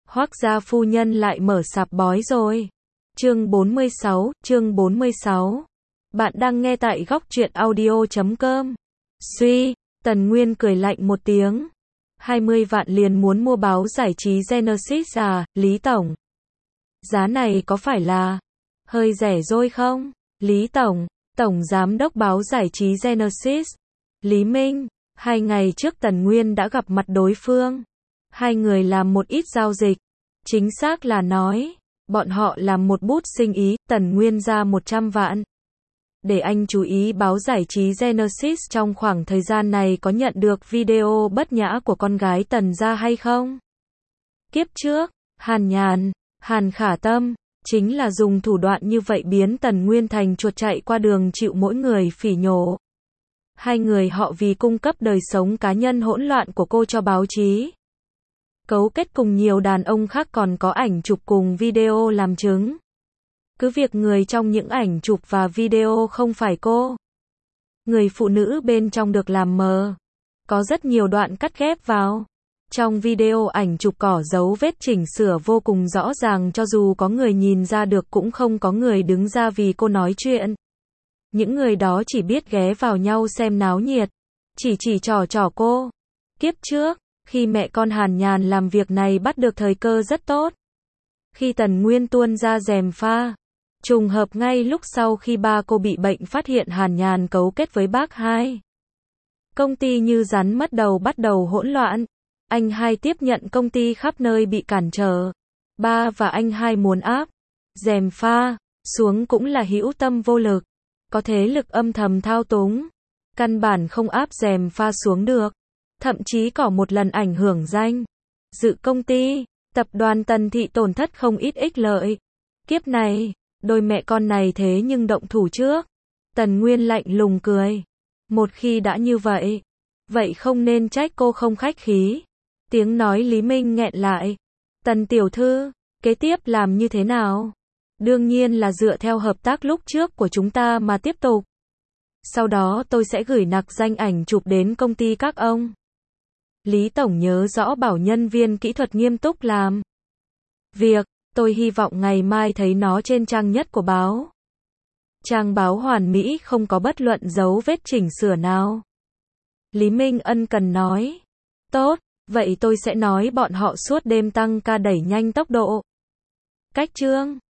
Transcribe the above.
Hoác gia phu nhân lại mở sạp bói rồi. Chương 46. Bạn đang nghe tại góc truyện audio.com. Suy, Tần Nguyên cười lạnh một tiếng. 20 vạn liền muốn mua báo giải trí Genesis à, Lý Tổng? Giá này có phải là hơi rẻ rồi không? Lý Tổng, Tổng Giám đốc báo giải trí Genesis. Lý Minh, 2 ngày trước Tần Nguyên đã gặp mặt đối phương. Hai người làm một ít giao dịch. Chính xác là nói, bọn họ làm một bút sinh ý, Tần Nguyên ra 100 vạn. Để anh chú ý báo giải trí Genesis trong khoảng thời gian này có nhận được video bất nhã của con gái Tần gia hay không? Kiếp trước, Hàn Nhàn, Hàn Khả Tâm, chính là dùng thủ đoạn như vậy biến Tần Nguyên thành chuột chạy qua đường chịu mỗi người phỉ nhổ. Hai người họ vì cung cấp đời sống cá nhân hỗn loạn của cô cho báo chí. Cấu kết cùng nhiều đàn ông khác còn có ảnh chụp cùng video làm chứng. Cứ việc người trong những ảnh chụp và video không phải cô. Người phụ nữ bên trong được làm mờ. Có rất nhiều đoạn cắt ghép vào. Trong video ảnh chụp cỏ dấu vết chỉnh sửa vô cùng rõ ràng cho dù có người nhìn ra được cũng không có người đứng ra vì cô nói chuyện. Những người đó chỉ biết ghé vào nhau xem náo nhiệt. Chỉ trò cô. Kiếp trước, khi mẹ con Hàn Nhàn làm việc này bắt được thời cơ rất tốt. Khi Tần Nguyên tuôn ra gièm pha. Trùng hợp ngay lúc sau khi ba cô bị bệnh phát hiện Hàn Nhàn cấu kết với bác hai. Công ty như rắn mất đầu bắt đầu hỗn loạn. Anh hai tiếp nhận công ty khắp nơi bị cản trở. Ba và anh hai muốn áp gièm pha xuống cũng là hữu tâm vô lực. Có thế lực âm thầm thao túng. Căn bản không áp gièm pha xuống được. Thậm chí có một lần ảnh hưởng danh dự công ty, tập đoàn Tần Thị tổn thất không ít ích lợi. Kiếp này, đôi mẹ con này thế nhưng động thủ trước. Tần Nguyên lạnh lùng cười. Một khi đã như vậy, vậy không nên trách cô không khách khí. Tiếng nói Lý Minh nghẹn lại. Tần tiểu thư, kế tiếp làm như thế nào? Đương nhiên là dựa theo hợp tác lúc trước của chúng ta mà tiếp tục. Sau đó tôi sẽ gửi nặc danh ảnh chụp đến công ty các ông. Lý Tổng nhớ rõ bảo nhân viên kỹ thuật nghiêm túc làm việc, tôi hy vọng ngày mai thấy nó trên trang nhất của báo. Trang báo hoàn mỹ không có bất luận dấu vết chỉnh sửa nào. Lý Minh ân cần nói. Tốt, vậy tôi sẽ nói bọn họ suốt đêm tăng ca đẩy nhanh tốc độ. Cách chương